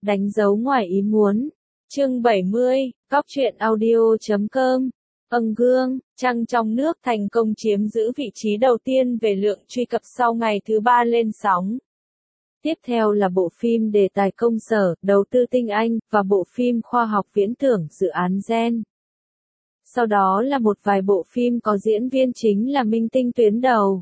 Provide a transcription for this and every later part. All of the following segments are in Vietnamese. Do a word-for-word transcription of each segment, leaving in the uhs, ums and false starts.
Đánh dấu ngoài ý muốn. Chương bảy mươi, Cóc truyện audio chấm com. Âng Gương, Trăng trong nước thành công chiếm giữ vị trí đầu tiên về lượng truy cập sau ngày thứ ba lên sóng. Tiếp theo là bộ phim đề tài công sở, đầu tư tinh anh, và bộ phim khoa học viễn tưởng, dự án gen. Sau đó là một vài bộ phim có diễn viên chính là minh tinh tuyến đầu.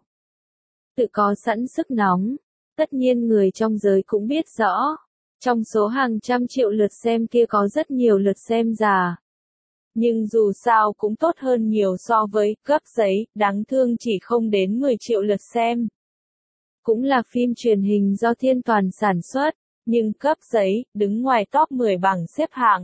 Tự có sẵn sức nóng. Tất nhiên người trong giới cũng biết rõ. Trong số hàng trăm triệu lượt xem kia có rất nhiều lượt xem già. Nhưng dù sao cũng tốt hơn nhiều so với Cấp Giấy, đáng thương chỉ không đến mười triệu lượt xem. Cũng là phim truyền hình do Thiên Toàn sản xuất, nhưng Cấp Giấy đứng ngoài top mười bảng xếp hạng.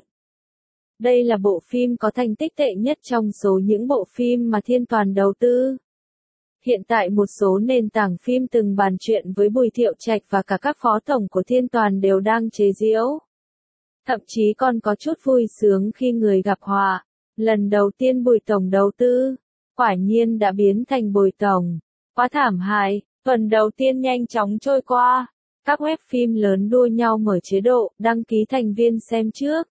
Đây là bộ phim có thành tích tệ nhất trong số những bộ phim mà Thiên Toàn đầu tư. Hiện tại một số nền tảng phim từng bàn chuyện với Bùi Thiệu Trạch và cả các phó tổng của Thiên Toàn đều đang chế giễu. Thậm chí còn có chút vui sướng khi người gặp họa. Lần đầu tiên Bùi Tổng đầu tư, quả nhiên đã biến thành Bùi Tổng. Quá thảm hại, tuần đầu tiên nhanh chóng trôi qua. Các web phim lớn đua nhau mở chế độ, đăng ký thành viên xem trước.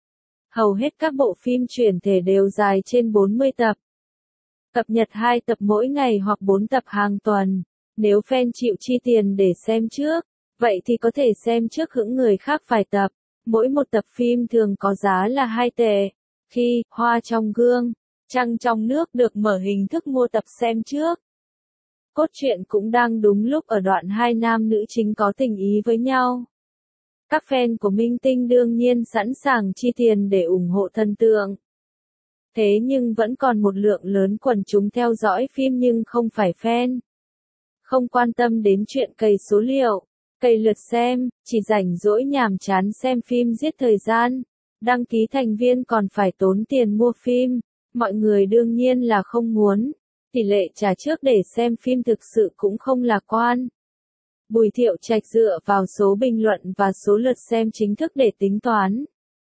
Hầu hết các bộ phim chuyển thể đều dài trên bốn mươi tập. Cập nhật hai tập mỗi ngày hoặc bốn tập hàng tuần. Nếu fan chịu chi tiền để xem trước, vậy thì có thể xem trước hững người khác vài tập. Mỗi một tập phim thường có giá là hai tệ. Khi Hoa trong gương, Trăng trong nước được mở hình thức mua tập xem trước. Cốt truyện cũng đang đúng lúc ở đoạn hai nam nữ chính có tình ý với nhau. Các fan của minh tinh đương nhiên sẵn sàng chi tiền để ủng hộ thần tượng. Thế nhưng vẫn còn một lượng lớn quần chúng theo dõi phim nhưng không phải fan. Không quan tâm đến chuyện cày số liệu, cày lượt xem, chỉ rảnh rỗi nhàm chán xem phim giết thời gian. Đăng ký thành viên còn phải tốn tiền mua phim. Mọi người đương nhiên là không muốn. Tỷ lệ trả trước để xem phim thực sự cũng không lạc quan. Bùi Thiệu Trạch dựa vào số bình luận và số lượt xem chính thức để tính toán.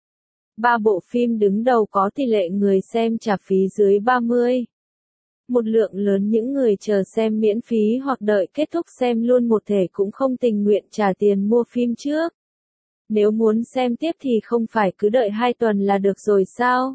Ba bộ phim đứng đầu có tỷ lệ người xem trả phí dưới ba mươi. Một lượng lớn những người chờ xem miễn phí hoặc đợi kết thúc xem luôn một thể cũng không tình nguyện trả tiền mua phim trước. Nếu muốn xem tiếp thì không phải cứ đợi hai tuần là được rồi sao?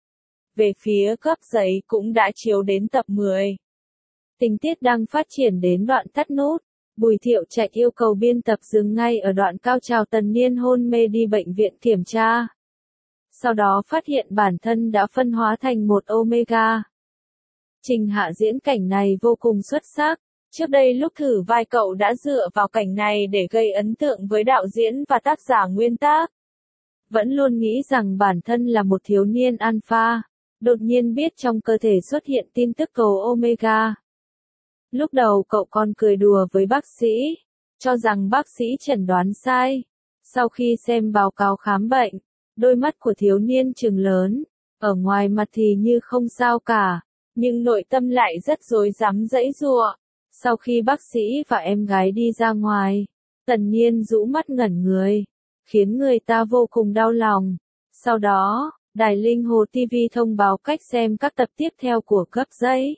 Về phía Cấp Giấy cũng đã chiếu đến tập mười. Tình tiết đang phát triển đến đoạn tắt nút. Bùi Thiệu Trạch yêu cầu biên tập dừng ngay ở đoạn cao trào Tần Niên hôn mê đi bệnh viện kiểm tra. Sau đó phát hiện bản thân đã phân hóa thành một Omega. Trình Hạ diễn cảnh này vô cùng xuất sắc. Trước đây lúc thử vai cậu đã dựa vào cảnh này để gây ấn tượng với đạo diễn và tác giả nguyên tác. Vẫn luôn nghĩ rằng bản thân là một thiếu niên alpha. Đột nhiên biết trong cơ thể xuất hiện tin tức cầu Omega. Lúc đầu cậu còn cười đùa với bác sĩ, cho rằng bác sĩ chẩn đoán sai. Sau khi xem báo cáo khám bệnh, đôi mắt của thiếu niên trừng lớn, ở ngoài mặt thì như không sao cả, nhưng nội tâm lại rất rối rắm giãy giụa. Sau khi bác sĩ và em gái đi ra ngoài, Tần Niên rũ mắt ngẩn người, khiến người ta vô cùng đau lòng. Sau đó, Đài Linh Hồ ti vi thông báo cách xem các tập tiếp theo của Cấp Giấy.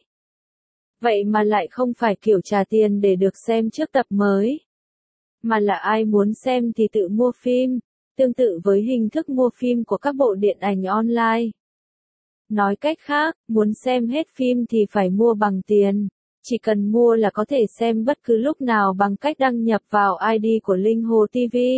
Vậy mà lại không phải kiểu trả tiền để được xem trước tập mới, mà là ai muốn xem thì tự mua phim, tương tự với hình thức mua phim của các bộ điện ảnh online. Nói cách khác, muốn xem hết phim thì phải mua bằng tiền, chỉ cần mua là có thể xem bất cứ lúc nào bằng cách đăng nhập vào i đê của Linh Hồ ti vi.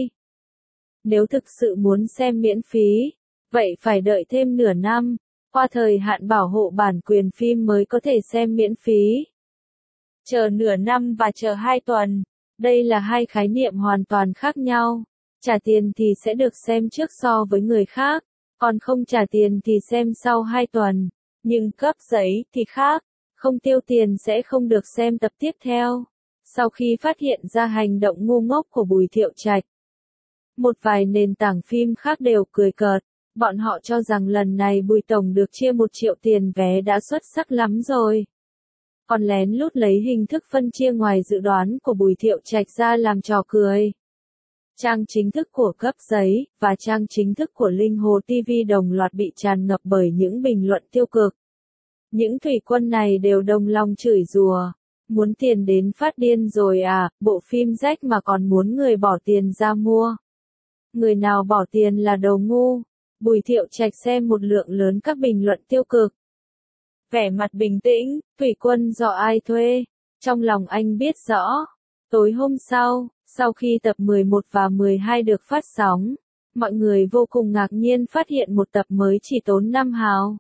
Nếu thực sự muốn xem miễn phí, vậy phải đợi thêm nửa năm, qua thời hạn bảo hộ bản quyền phim mới có thể xem miễn phí. Chờ nửa năm và chờ hai tuần, đây là hai khái niệm hoàn toàn khác nhau. Trả tiền thì sẽ được xem trước so với người khác, còn không trả tiền thì xem sau hai tuần. Nhưng Cấp Giấy thì khác, không tiêu tiền sẽ không được xem tập tiếp theo. Sau khi phát hiện ra hành động ngu ngốc của Bùi Thiệu Trạch, một vài nền tảng phim khác đều cười cợt. Bọn họ cho rằng lần này Bùi Tổng được chia một triệu tiền vé đã xuất sắc lắm rồi. Còn lén lút lấy hình thức phân chia ngoài dự đoán của Bùi Thiệu Trạch ra làm trò cười. Trang chính thức của Cấp Giấy, và trang chính thức của Linh Hồ ti vi đồng loạt bị tràn ngập bởi những bình luận tiêu cực. Những thủy quân này đều đồng lòng chửi rủa. Muốn tiền đến phát điên rồi à, bộ phim rách mà còn muốn người bỏ tiền ra mua. Người nào bỏ tiền là đồ ngu. Bùi Thiệu Trạch xem một lượng lớn các bình luận tiêu cực. Vẻ mặt bình tĩnh, thủy quân do ai thuê? Trong lòng anh biết rõ. Tối hôm sau, sau khi tập mười một và mười hai được phát sóng, mọi người vô cùng ngạc nhiên phát hiện một tập mới chỉ tốn năm hào.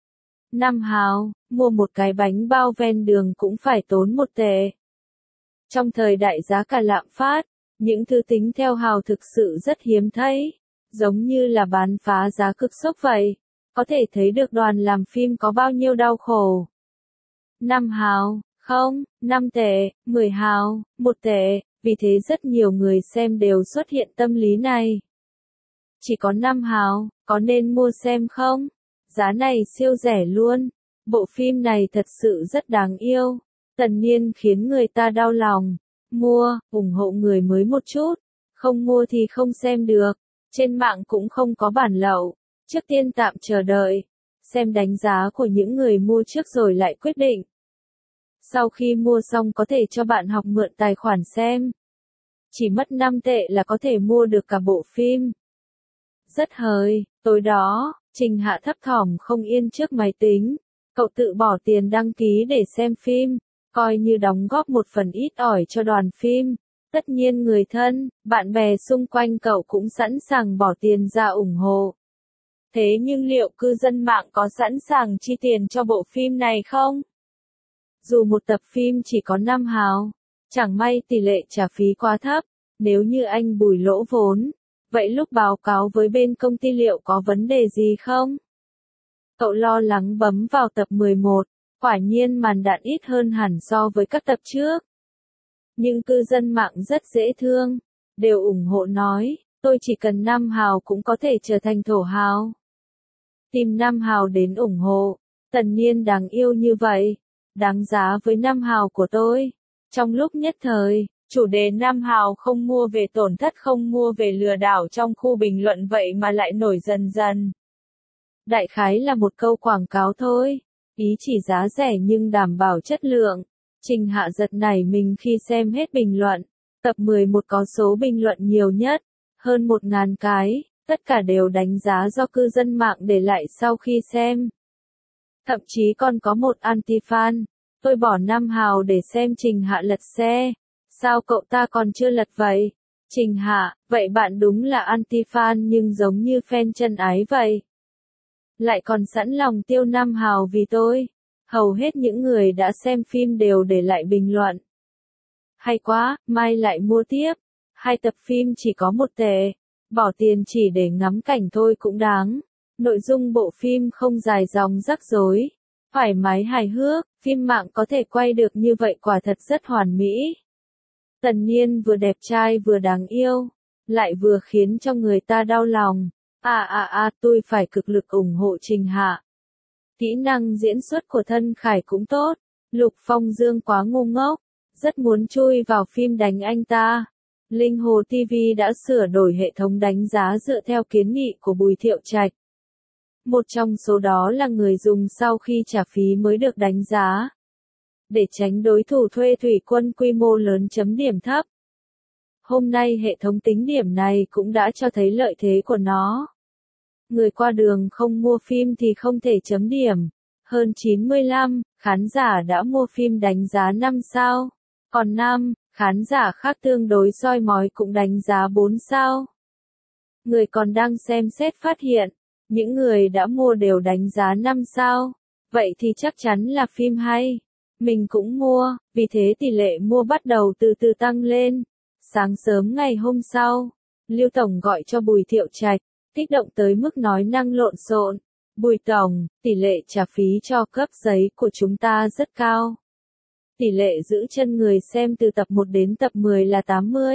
năm hào, mua một cái bánh bao ven đường cũng phải tốn một tệ. Trong thời đại giá cả lạm phát, những thứ tính theo hào thực sự rất hiếm thấy, giống như là bán phá giá cực sốc vậy. Có thể thấy được đoàn làm phim có bao nhiêu đau khổ. năm hào, không, năm tệ, mười hào, một tệ, vì thế rất nhiều người xem đều xuất hiện tâm lý này. Chỉ có năm hào, có nên mua xem không? Giá này siêu rẻ luôn. Bộ phim này thật sự rất đáng yêu. Tần Niên khiến người ta đau lòng. Mua, ủng hộ người mới một chút. Không mua thì không xem được. Trên mạng cũng không có bản lậu. Trước tiên tạm chờ đợi. Xem đánh giá của những người mua trước rồi lại quyết định. Sau khi mua xong có thể cho bạn học mượn tài khoản xem. Chỉ mất năm tệ là có thể mua được cả bộ phim. Rất hời, tối đó, Trình Hạ thấp thỏm không yên trước máy tính. Cậu tự bỏ tiền đăng ký để xem phim, coi như đóng góp một phần ít ỏi cho đoàn phim. Tất nhiên người thân, bạn bè xung quanh cậu cũng sẵn sàng bỏ tiền ra ủng hộ. Thế nhưng liệu cư dân mạng có sẵn sàng chi tiền cho bộ phim này không? Dù một tập phim chỉ có năm hào, chẳng may tỷ lệ trả phí quá thấp, nếu như anh Bùi lỗ vốn, vậy lúc báo cáo với bên công ty liệu có vấn đề gì không? Cậu lo lắng bấm vào tập mười một, quả nhiên màn đạn ít hơn hẳn so với các tập trước. Nhưng cư dân mạng rất dễ thương, đều ủng hộ nói, tôi chỉ cần năm hào cũng có thể trở thành thổ hào. Tìm năm hào đến ủng hộ, Tần Niên đáng yêu như vậy, đáng giá với năm hào của tôi. Trong lúc nhất thời, chủ đề năm hào không mua về tổn thất không mua về lừa đảo trong khu bình luận vậy mà lại nổi dần dần. Đại khái là một câu quảng cáo thôi, ý chỉ giá rẻ nhưng đảm bảo chất lượng. Trình Hạ giật nảy mình khi xem hết bình luận. Tập mười một có số bình luận nhiều nhất, hơn một ngàn cái, tất cả đều đánh giá do cư dân mạng để lại sau khi xem. Thậm chí còn có một anti-fan, tôi bỏ năm hào để xem Trình Hạ lật xe. Sao cậu ta còn chưa lật vậy? Trình Hạ, vậy bạn đúng là anti-fan nhưng giống như fan chân ái vậy. Lại còn sẵn lòng tiêu năm hào vì tôi. Hầu hết những người đã xem phim đều để lại bình luận. Hay quá, mai lại mua tiếp. Hai tập phim chỉ có một tệ. Bỏ tiền chỉ để ngắm cảnh thôi cũng đáng. Nội dung bộ phim không dài dòng rắc rối. Thoải mái hài hước, phim mạng có thể quay được như vậy quả thật rất hoàn mỹ. Tần Niên vừa đẹp trai vừa đáng yêu, lại vừa khiến cho người ta đau lòng. À à à, tôi phải cực lực ủng hộ Trình Hạ. Kỹ năng diễn xuất của Thân Khải cũng tốt. Lục Phong Dương quá ngu ngốc, rất muốn chui vào phim đánh anh ta. Linh Hồ ti vi đã sửa đổi hệ thống đánh giá dựa theo kiến nghị của Bùi Thiệu Trạch. Một trong số đó là người dùng sau khi trả phí mới được đánh giá. Để tránh đối thủ thuê thủy quân quy mô lớn chấm điểm thấp. Hôm nay hệ thống tính điểm này cũng đã cho thấy lợi thế của nó. Người qua đường không mua phim thì không thể chấm điểm. Hơn chín mươi lăm, khán giả đã mua phim đánh giá năm sao. Còn năm, khán giả khác tương đối soi mói cũng đánh giá bốn sao. Người còn đang xem xét phát hiện, những người đã mua đều đánh giá năm sao. Vậy thì chắc chắn là phim hay. Mình cũng mua, vì thế tỷ lệ mua bắt đầu từ từ tăng lên. Sáng sớm ngày hôm sau, Lưu Tổng gọi cho Bùi Thiệu Trạch, kích động tới mức nói năng lộn xộn. Bùi Tổng, tỷ lệ trả phí cho cấp giấy của chúng ta rất cao. Tỷ lệ giữ chân người xem từ tập một đến tập mười là tám mươi.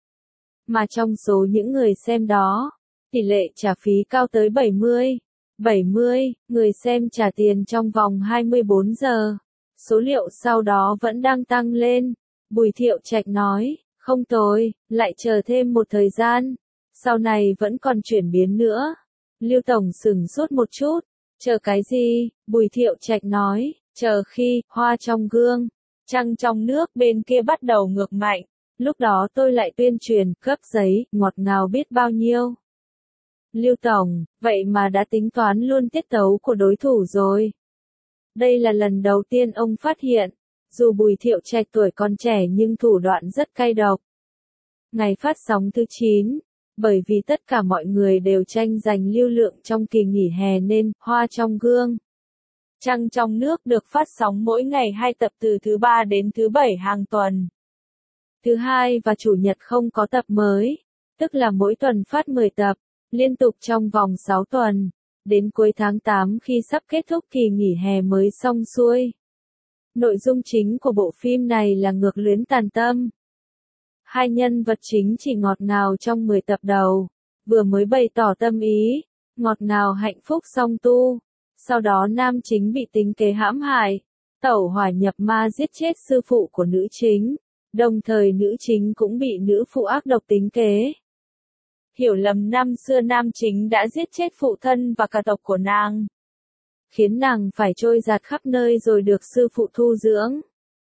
Mà trong số những người xem đó, tỷ lệ trả phí cao tới bảy mươi. bảy mươi, người xem trả tiền trong vòng hai mươi bốn giờ. Số liệu sau đó vẫn đang tăng lên. Bùi Thiệu Trạch nói, không tồi, lại chờ thêm một thời gian. Sau này vẫn còn chuyển biến nữa. Lưu Tổng sửng sốt một chút. Chờ cái gì? Bùi Thiệu Trạch nói, chờ khi hoa trong gương, trăng trong nước bên kia bắt đầu ngược mạnh. Lúc đó tôi lại tuyên truyền, cấp giấy, ngọt ngào biết bao nhiêu. Lưu Tổng, vậy mà đã tính toán luôn tiết tấu của đối thủ rồi. Đây là lần đầu tiên ông phát hiện, dù Bùi Thiệu Trạch tuổi còn trẻ nhưng thủ đoạn rất cay độc. Ngày phát sóng thứ chín, bởi vì tất cả mọi người đều tranh giành lưu lượng trong kỳ nghỉ hè nên Hoa trong gương. Trăng trong nước được phát sóng mỗi ngày hai tập từ thứ ba đến thứ bảy hàng tuần. Thứ hai và chủ nhật không có tập mới, tức là mỗi tuần phát mười tập, liên tục trong vòng sáu tuần, đến cuối tháng tám khi sắp kết thúc kỳ nghỉ hè mới xong xuôi. Nội dung chính của bộ phim này là ngược luyến tàn tâm. Hai nhân vật chính chỉ ngọt ngào trong mười tập đầu, vừa mới bày tỏ tâm ý, ngọt ngào hạnh phúc song tu. Sau đó nam chính bị tính kế hãm hại, tẩu hỏa nhập ma giết chết sư phụ của nữ chính, đồng thời nữ chính cũng bị nữ phụ ác độc tính kế. Hiểu lầm năm xưa nam chính đã giết chết phụ thân và cả tộc của nàng, khiến nàng phải trôi dạt khắp nơi rồi được sư phụ thu dưỡng.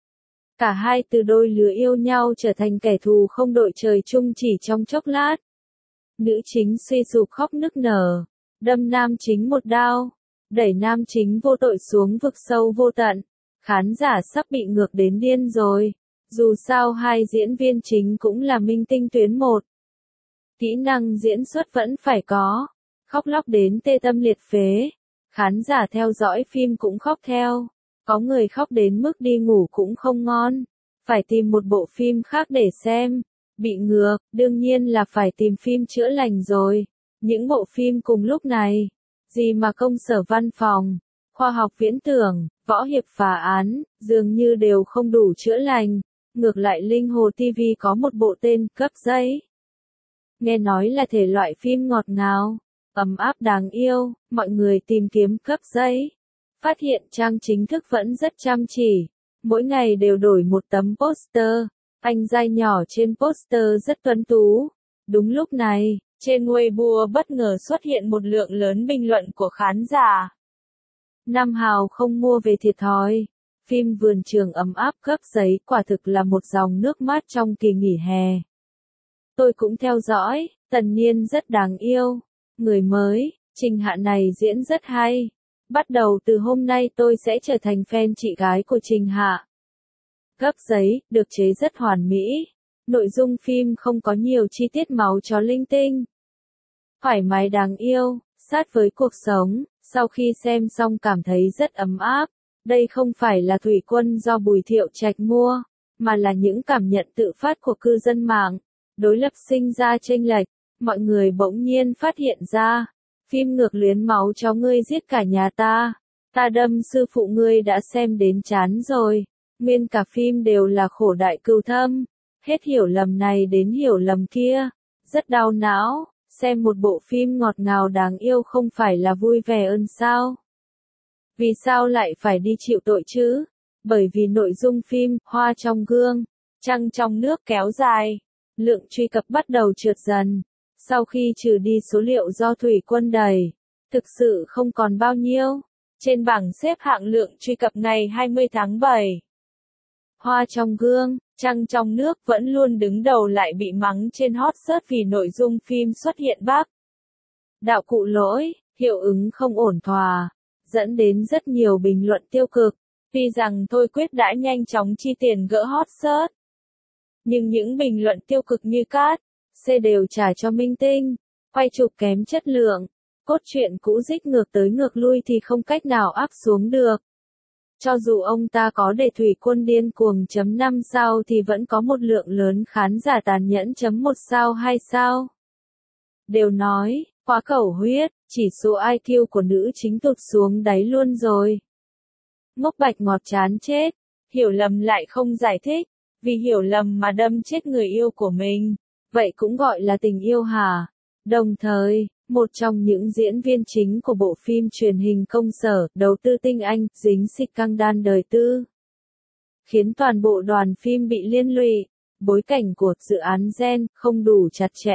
Cả hai từ đôi lứa yêu nhau trở thành kẻ thù không đội trời chung chỉ trong chốc lát. Nữ chính suy sụp khóc nức nở, đâm nam chính một đao, đẩy nam chính vô tội xuống vực sâu vô tận. Khán giả sắp bị ngược đến điên rồi. Dù sao hai diễn viên chính cũng là minh tinh tuyến một. Kỹ năng diễn xuất vẫn phải có. Khóc lóc đến tê tâm liệt phế. Khán giả theo dõi phim cũng khóc theo. Có người khóc đến mức đi ngủ cũng không ngon. Phải tìm một bộ phim khác để xem. Bị ngược, đương nhiên là phải tìm phim chữa lành rồi. Những bộ phim cùng lúc này. Gì mà công sở văn phòng, khoa học viễn tưởng, võ hiệp phá án, dường như đều không đủ chữa lành. Ngược lại Linh Hồ ti vi có một bộ tên, Cấp giấy. Nghe nói là thể loại phim ngọt ngào, ấm áp đáng yêu, mọi người tìm kiếm Cấp giấy. Phát hiện trang chính thức vẫn rất chăm chỉ, mỗi ngày đều đổi một tấm poster, anh giai nhỏ trên poster rất tuấn tú. Đúng lúc này, trên Weibo bất ngờ xuất hiện một lượng lớn bình luận của khán giả. Nam Hào không mua về thiệt thòi. Phim Vườn Trường ấm áp Cấp giấy quả thực là một dòng nước mát trong kỳ nghỉ hè. Tôi cũng theo dõi, Tần Niên rất đáng yêu. Người mới, Trình Hạ này diễn rất hay. Bắt đầu từ hôm nay tôi sẽ trở thành fan chị gái của Trình Hạ. Cấp giấy, được chế rất hoàn mỹ. Nội dung phim không có nhiều chi tiết máu chó linh tinh. Thoải mái đáng yêu, sát với cuộc sống, sau khi xem xong cảm thấy rất ấm áp. Đây không phải là thủy quân do Bùi Thiệu Trạch mua, mà là những cảm nhận tự phát của cư dân mạng. Đối lập sinh ra chênh lệch, mọi người bỗng nhiên phát hiện ra. Phim ngược luyến máu chó ngươi giết cả nhà ta. Ta đâm sư phụ ngươi đã xem đến chán rồi. Nguyên cả phim đều là khổ đại cừu thâm. Hết hiểu lầm này đến hiểu lầm kia. Rất đau não. Xem một bộ phim ngọt ngào đáng yêu không phải là vui vẻ hơn sao? Vì sao lại phải đi chịu tội chứ? Bởi vì nội dung phim Hoa trong gương, Trăng trong nước kéo dài, lượng truy cập bắt đầu trượt dần. Sau khi trừ đi số liệu do thủy quân đẩy, thực sự không còn bao nhiêu. Trên bảng xếp hạng lượng truy cập ngày hai mươi tháng bảy. Hoa trong gương, Trăng trong nước vẫn luôn đứng đầu lại bị mắng trên hot search vì nội dung phim xuất hiện bác đạo cụ lỗi, hiệu ứng không ổn thỏa, dẫn đến rất nhiều bình luận tiêu cực. Tuy rằng Thôi Quyết đã nhanh chóng chi tiền gỡ hot search, nhưng những bình luận tiêu cực như cát, C đều trả cho minh tinh, quay chụp kém chất lượng, cốt truyện cũ dích ngược tới ngược lui thì không cách nào áp xuống được. Cho dù ông ta có để thủy quân điên cuồng chấm năm sao thì vẫn có một lượng lớn khán giả tàn nhẫn chấm một sao hai sao. Đều nói, quá khẩu huyết, chỉ số i kiu của nữ chính tụt xuống đáy luôn rồi. Ngốc Bạch ngọt chán chết, hiểu lầm lại không giải thích, vì hiểu lầm mà đâm chết người yêu của mình, vậy cũng gọi là tình yêu hả? Đồng thời, một trong những diễn viên chính của bộ phim truyền hình công sở, đầu tư tinh anh, dính scandal đời tư. Khiến toàn bộ đoàn phim bị liên lụy, bối cảnh của dự án gen không đủ chặt chẽ.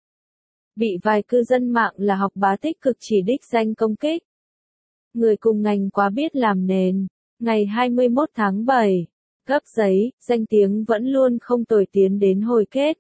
Bị vài cư dân mạng là học bá tích cực chỉ đích danh công kích. Người cùng ngành quá biết làm nền. Ngày hai mươi mốt tháng bảy, Cấp giấy, danh tiếng vẫn luôn không tồi tiến đến hồi kết.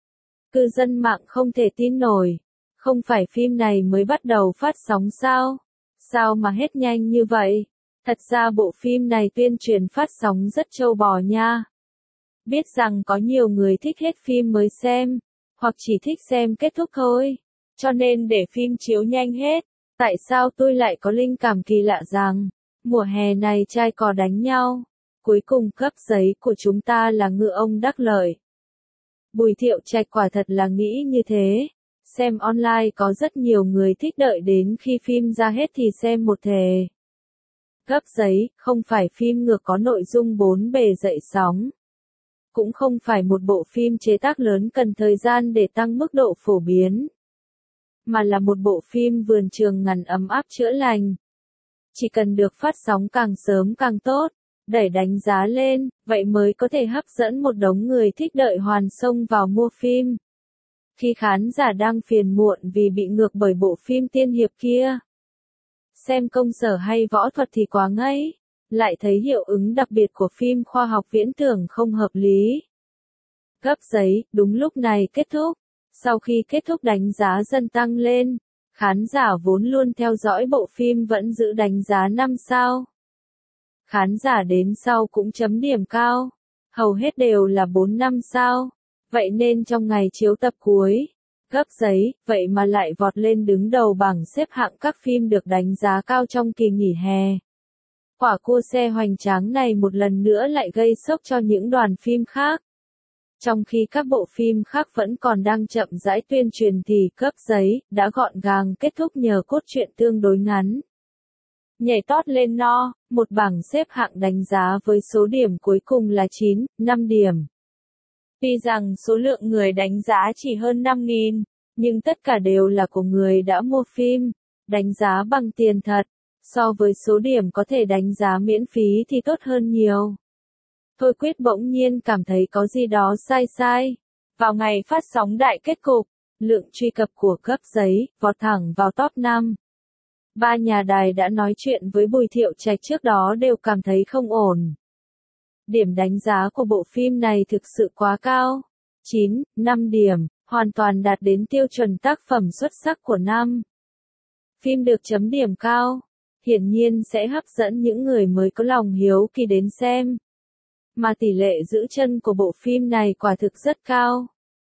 Cư dân mạng không thể tin nổi. Không phải phim này mới bắt đầu phát sóng sao? Sao mà hết nhanh như vậy? Thật ra bộ phim này tuyên truyền phát sóng rất trâu bò nha. Biết rằng có nhiều người thích hết phim mới xem, hoặc chỉ thích xem kết thúc thôi. Cho nên để phim chiếu nhanh hết. Tại sao tôi lại có linh cảm kỳ lạ rằng, mùa hè này trai cò đánh nhau. Cuối cùng Cấp giấy của chúng ta là ngựa ông đắc lợi. Bùi Thiệu Trạch quả thật là nghĩ như thế. Xem online có rất nhiều người thích đợi đến khi phim ra hết thì xem một thể. Cấp giấy, không phải phim ngược có nội dung bốn bề dậy sóng. Cũng không phải một bộ phim chế tác lớn cần thời gian để tăng mức độ phổ biến. Mà là một bộ phim vườn trường ngắn ấm áp chữa lành. Chỉ cần được phát sóng càng sớm càng tốt, đẩy đánh giá lên, vậy mới có thể hấp dẫn một đống người thích đợi hoàn xông vào mua phim. Khi khán giả đang phiền muộn vì bị ngược bởi bộ phim tiên hiệp kia. Xem công sở hay võ thuật thì quá ngấy, lại thấy hiệu ứng đặc biệt của phim khoa học viễn tưởng không hợp lý. Cấp giấy, đúng lúc này kết thúc. Sau khi kết thúc đánh giá dần tăng lên, khán giả vốn luôn theo dõi bộ phim vẫn giữ đánh giá năm sao. Khán giả đến sau cũng chấm điểm cao, hầu hết đều là bốn năm sao. Vậy nên trong ngày chiếu tập cuối, Cấp giấy, vậy mà lại vọt lên đứng đầu bảng xếp hạng các phim được đánh giá cao trong kỳ nghỉ hè. Quả cua xe hoành tráng này một lần nữa lại gây sốc cho những đoàn phim khác. Trong khi các bộ phim khác vẫn còn đang chậm rãi tuyên truyền thì Cấp giấy đã gọn gàng kết thúc nhờ cốt truyện tương đối ngắn. Nhảy tót lên no, một bảng xếp hạng đánh giá với số điểm cuối cùng là chín, năm điểm. Tuy rằng số lượng người đánh giá chỉ hơn năm nghìn, nhưng tất cả đều là của người đã mua phim, đánh giá bằng tiền thật, so với số điểm có thể đánh giá miễn phí thì tốt hơn nhiều. Thôi Quyết bỗng nhiên cảm thấy có gì đó sai sai. Vào ngày phát sóng đại kết cục, lượng truy cập của Cấp giấy vọt thẳng vào top năm. Ba nhà đài đã nói chuyện với Bùi Thiệu Trạch trước đó đều cảm thấy không ổn. Điểm đánh giá của bộ phim này thực sự quá cao. chín, năm điểm, hoàn toàn đạt đến tiêu chuẩn tác phẩm xuất sắc của năm. Phim được chấm điểm cao, hiển nhiên sẽ hấp dẫn những người mới có lòng hiếu kỳ đến xem. Mà tỷ lệ giữ chân của bộ phim này quả thực rất cao.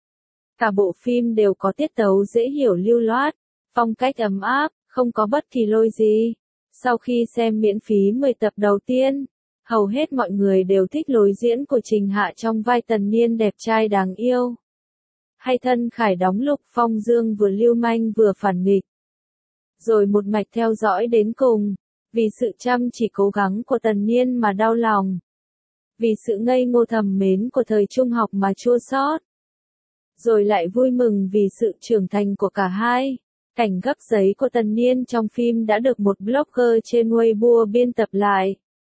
Cả bộ phim đều có tiết tấu dễ hiểu lưu loát, phong cách ấm áp, không có bất kỳ lôi gì. Sau khi xem miễn phí mười tập đầu tiên, hầu hết mọi người đều thích lối diễn của Trình Hạ trong vai Tần Niên đẹp trai đáng yêu. Hay Thân Khải đóng Lục Phong Dương vừa lưu manh vừa phản nghịch. Rồi một mạch theo dõi đến cùng, vì sự chăm chỉ cố gắng của Tần Niên mà đau lòng. Vì sự ngây ngô thầm mến của thời trung học mà chua xót. Rồi lại vui mừng vì sự trưởng thành của cả hai. Cảnh Cấp giấy của Tần Niên trong phim đã được một blogger trên Weibo biên tập lại.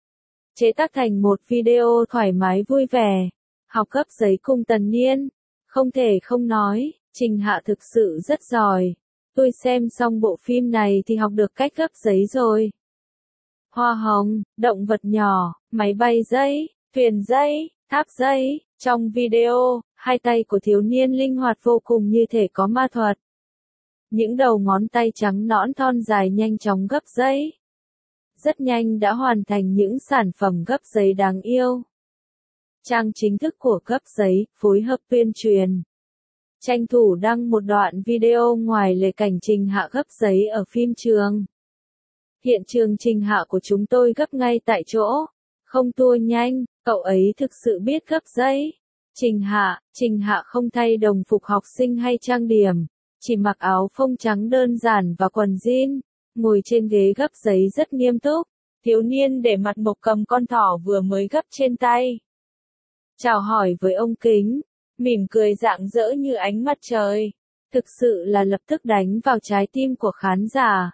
Chế tác thành một video thoải mái vui vẻ. Học Cấp giấy cùng Tần Niên. Không thể không nói, Trình Hạ thực sự rất giỏi. Tôi xem xong bộ phim này thì học được cách gấp giấy rồi. Hoa hồng, động vật nhỏ, máy bay giấy, thuyền giấy, tháp giấy. Trong video, hai tay của thiếu niên linh hoạt vô cùng như thể có ma thuật. Những đầu ngón tay trắng nõn thon dài nhanh chóng gấp giấy. Rất nhanh đã hoàn thành những sản phẩm gấp giấy đáng yêu. Trang chính thức của Cấp giấy, phối hợp tuyên truyền. Tranh thủ đăng một đoạn video ngoài lề cảnh Trình Hạ gấp giấy ở phim trường. Hiện trường Trình Hạ của chúng tôi gấp ngay tại chỗ. Không tua nhanh, cậu ấy thực sự biết gấp giấy. Trình Hạ, Trình Hạ không thay đồng phục học sinh hay trang điểm. Chỉ mặc áo phông trắng đơn giản và quần jean. Ngồi trên ghế gấp giấy rất nghiêm túc. Thiếu niên để mặt mộc cầm con thỏ vừa mới gấp trên tay. Chào hỏi với ông kính. Mỉm cười rạng rỡ như ánh mặt trời. Thực sự là lập tức đánh vào trái tim của khán giả.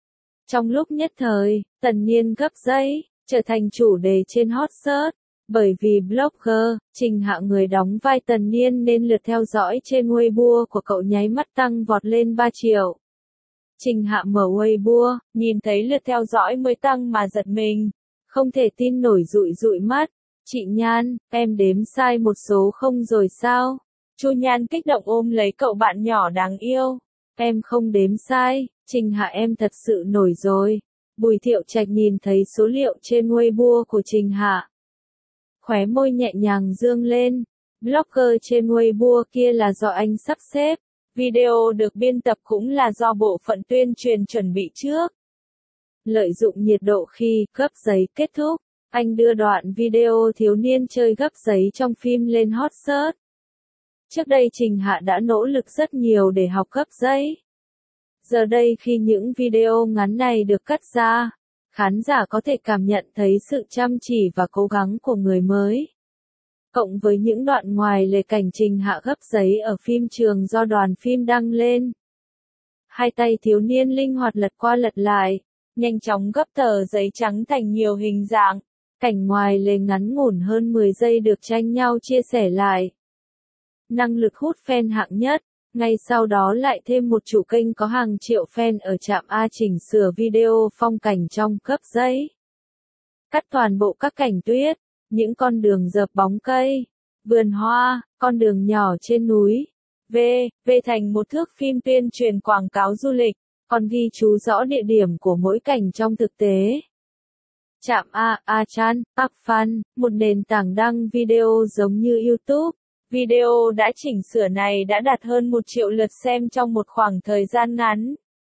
Trong lúc nhất thời, Tần Niên gấp giấy, trở thành chủ đề trên hot search. Bởi vì blogger, Trình Hạ người đóng vai Tần Niên nên lượt theo dõi trên Weibo của cậu nháy mắt tăng vọt lên ba triệu. Trình Hạ mở Weibo, nhìn thấy lượt theo dõi mới tăng mà giật mình. Không thể tin nổi dụi dụi mắt. Chị Nhan, em đếm sai một số không rồi sao? Chu Nhan kích động ôm lấy cậu bạn nhỏ đáng yêu. Em không đếm sai, Trình Hạ em thật sự nổi rồi. Bùi Thiệu Trạch nhìn thấy số liệu trên Weibo của Trình Hạ. Khóe môi nhẹ nhàng dương lên. Blogger trên Weibo kia là do anh sắp xếp. Video được biên tập cũng là do bộ phận tuyên truyền chuẩn bị trước. Lợi dụng nhiệt độ khi gấp giấy kết thúc, anh đưa đoạn video thiếu niên chơi gấp giấy trong phim lên hot search. Trước đây Trình Hạ đã nỗ lực rất nhiều để học gấp giấy. Giờ đây khi những video ngắn này được cắt ra, khán giả có thể cảm nhận thấy sự chăm chỉ và cố gắng của người mới. Cộng với những đoạn ngoài lề cảnh Trình Hạ gấp giấy ở phim trường do đoàn phim đăng lên. Hai tay thiếu niên linh hoạt lật qua lật lại, nhanh chóng gấp tờ giấy trắng thành nhiều hình dạng. Cảnh ngoài lề ngắn ngủn hơn mười giây được tranh nhau chia sẻ lại. Năng lực hút fan hạng nhất, ngay sau đó lại thêm một chủ kênh có hàng triệu fan ở trạm A chỉnh sửa video phong cảnh trong gấp giấy. Cắt toàn bộ các cảnh tuyết, những con đường dợp bóng cây, vườn hoa, con đường nhỏ trên núi. V, V thành một thước phim tuyên truyền quảng cáo du lịch, còn ghi chú rõ địa điểm của mỗi cảnh trong thực tế. Trạm A, Achan, Upfan, một nền tảng đăng video giống như YouTube. Video đã chỉnh sửa này đã đạt hơn một triệu lượt xem trong một khoảng thời gian ngắn.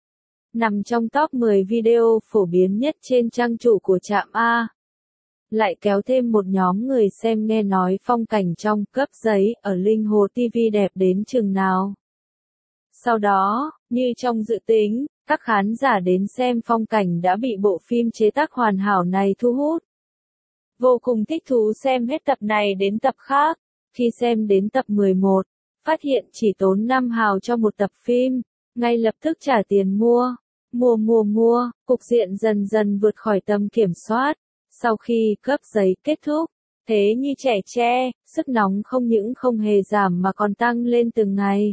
Nằm trong top mười video phổ biến nhất trên trang chủ của Trạm A. Lại kéo thêm một nhóm người xem nghe nói phong cảnh trong gấp giấy ở Linh Hồ ti vi đẹp đến chừng nào. Sau đó, như trong dự tính, các khán giả đến xem phong cảnh đã bị bộ phim chế tác hoàn hảo này thu hút. Vô cùng thích thú xem hết tập này đến tập khác. Khi xem đến tập mười một, phát hiện chỉ tốn năm hào cho một tập phim, ngay lập tức trả tiền mua. Mua mua mua, cục diện dần dần vượt khỏi tầm kiểm soát. Sau khi gấp giấy kết thúc, thế như trẻ tre, sức nóng không những không hề giảm mà còn tăng lên từng ngày.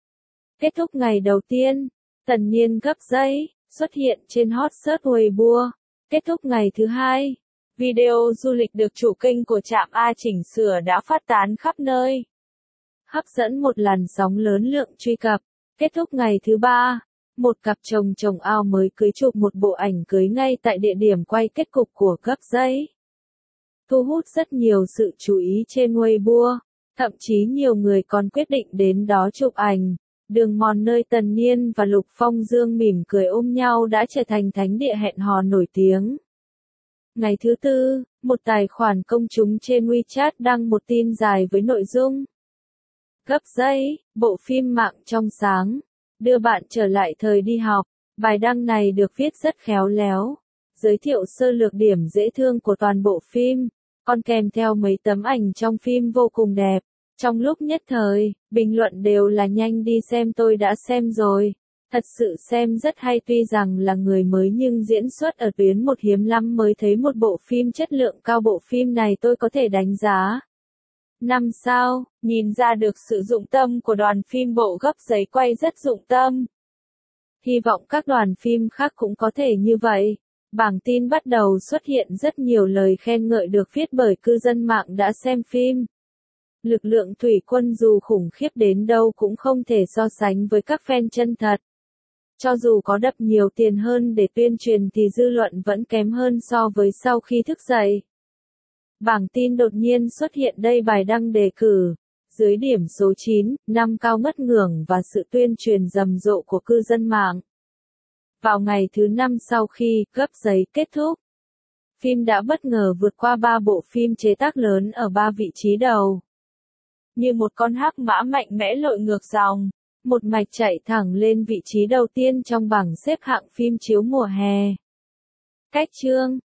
Kết thúc ngày đầu tiên, Tần Niên gấp giấy, xuất hiện trên hot search Weibo. Kết thúc ngày thứ hai, video du lịch được chủ kênh của Trạm A chỉnh sửa đã phát tán khắp nơi. Hấp dẫn một làn sóng lớn lượng truy cập. Kết thúc ngày thứ ba, một cặp chồng chồng ao mới cưới chụp một bộ ảnh cưới ngay tại địa điểm quay kết cục của gấp giấy. Thu hút rất nhiều sự chú ý trên Weibo, thậm chí nhiều người còn quyết định đến đó chụp ảnh. Đường mòn nơi Tần Niên và Lục Phong Dương mỉm cười ôm nhau đã trở thành thánh địa hẹn hò nổi tiếng. Ngày thứ tư, một tài khoản công chúng trên WeChat đăng một tin dài với nội dung gấp giấy, bộ phim mạng trong sáng, đưa bạn trở lại thời đi học. Bài đăng này được viết rất khéo léo, giới thiệu sơ lược điểm dễ thương của toàn bộ phim, còn kèm theo mấy tấm ảnh trong phim vô cùng đẹp. Trong lúc nhất thời, bình luận đều là nhanh đi xem tôi đã xem rồi. Thật sự xem rất hay, tuy rằng là người mới nhưng diễn xuất ở tuyến một hiếm lắm mới thấy một bộ phim chất lượng cao. Bộ phim này tôi có thể đánh giá năm sao, nhìn ra được sự dụng tâm của đoàn phim bộ gấp giấy quay rất dụng tâm. Hy vọng các đoàn phim khác cũng có thể như vậy. Bảng tin bắt đầu xuất hiện rất nhiều lời khen ngợi được viết bởi cư dân mạng đã xem phim. Lực lượng thủy quân dù khủng khiếp đến đâu cũng không thể so sánh với các fan chân thật. Cho dù có đập nhiều tiền hơn để tuyên truyền thì dư luận vẫn kém hơn so với sau khi thức dậy. Bảng tin đột nhiên xuất hiện đây, bài đăng đề cử. Dưới điểm số chín, năm cao ngất ngưởng và sự tuyên truyền rầm rộ của cư dân mạng. Vào ngày thứ năm sau khi gấp giấy kết thúc, phim đã bất ngờ vượt qua ba bộ phim chế tác lớn ở ba vị trí đầu. Như một con hắc mã mạnh mẽ lội ngược dòng, một mạch chạy thẳng lên vị trí đầu tiên trong bảng xếp hạng phim chiếu mùa hè. Cách chương